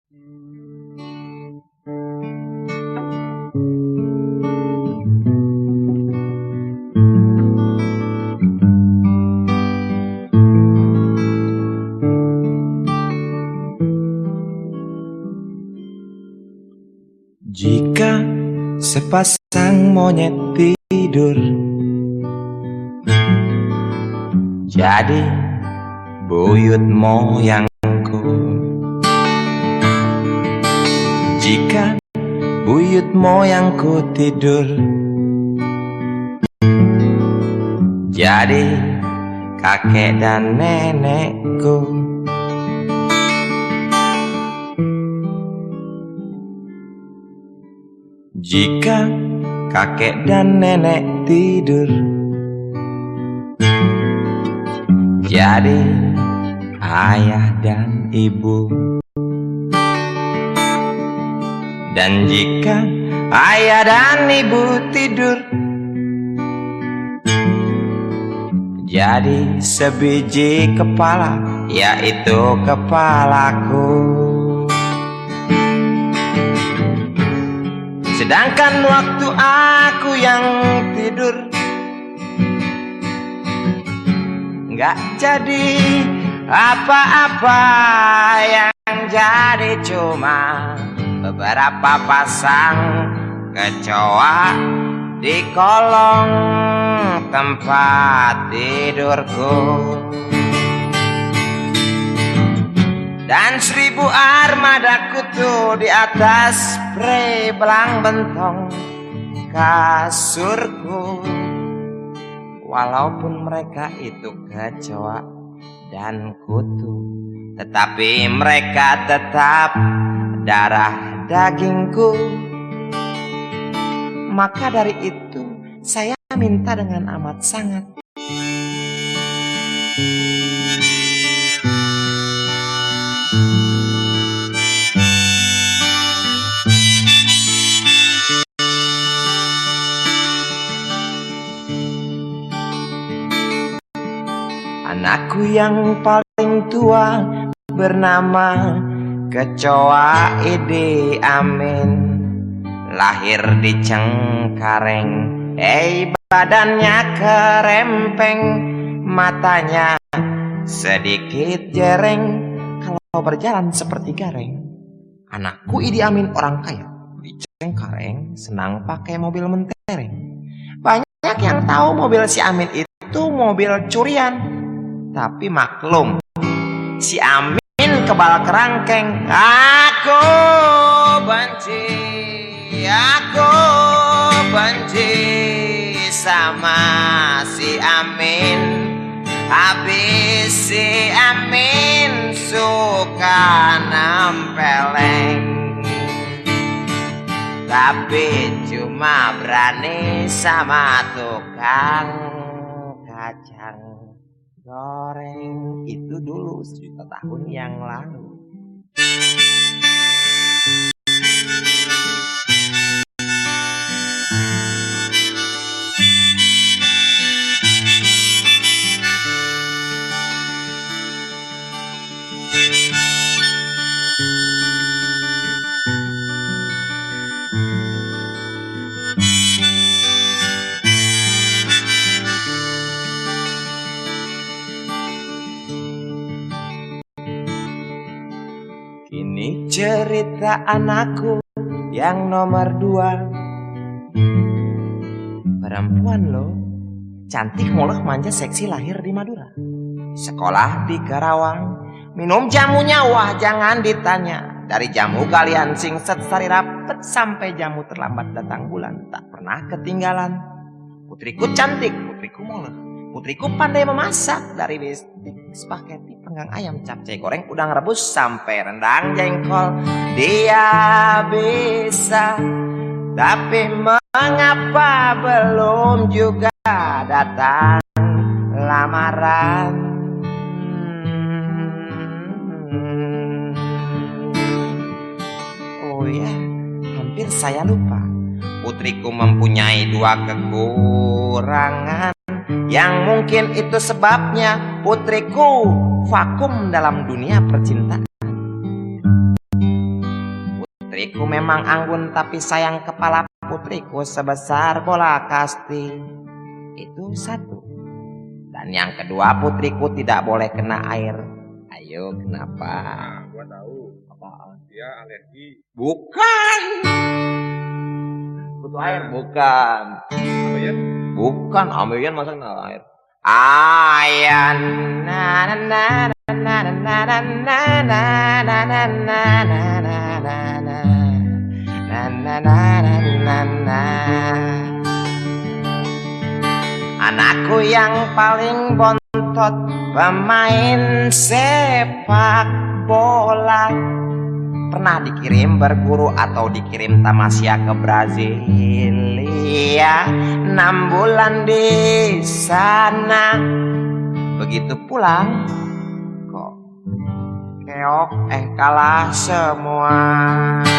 Jika sepasang monyet tidur jadi buyut moyangku, jika buyut moyangku tidur jadi kakek dan nenekku, jika kakek dan nenek tidur jadi ayah dan ibu, dan jika ayah dan ibu tidur jadi sebiji kepala, yaitu kepalaku. Sedangkan waktu aku yang tidur nggak jadi apa-apa, yang jadi cuma beberapa pasang kecoa di kolong tempat tidurku, dan 1000 armada kutu di atas spray belang bentong kasurku. Walaupun mereka itu kecoa dan kutu, tetapi mereka tetap darah dagingku. Maka dari itu saya minta dengan amat sangat, anakku yang paling tua bernama Kecoa Idi Amin, lahir di Cengkareng. Badannya kerempeng, matanya sedikit jereng, kalau berjalan seperti gareng. Anakku Idi Amin orang kaya di Cengkareng, senang pakai mobil mentereng. Banyak yang tahu mobil si Amin itu mobil curian, tapi maklum si Amin kebal kerangkeng. Aku benci sama si Amin. Habis si Amin suka nempeleng, tapi cuma berani sama tukang kacang goreng. Itu dulu 1 tahun yang lalu. Ini cerita anakku yang nomor 2. Perempuan loh, cantik, mulus, manja, seksi, lahir di Madura, sekolah di Karawang, minum jamunya wah jangan ditanya. Dari jamu kalian singset sari rapet sampai jamu terlambat datang bulan, tak pernah ketinggalan. Putriku cantik, putriku mulus, putriku pandai memasak, dari bistik, spaghetti, panggang ayam, capcay goreng, udang rebus sampai rendang jengkol dia bisa. Tapi mengapa belum juga datang lamaran? Oh ya, hampir saya lupa. Putriku mempunyai 2 kekurangan, yang mungkin itu sebabnya putriku vakum dalam dunia percintaan. Putriku memang anggun tapi sayang kepala putriku sebesar bola kasti. Itu satu. Dan yang kedua, putriku tidak boleh kena air. Ayo, kenapa? Nah, gua tahu. Apaan? Dia alergi. Bukan. Butuh air? Bukan. Ambeien? Bukan, ambeien masa kena air. Ayan na na na na na na na na na na na na na na na. Anakku yang paling bontot, pemain sepak bola, pernah dikirim berguru atau dikirim tamasya ke Brasilia, 6 bulan di sana. Begitu pulang kok keok kalah semua.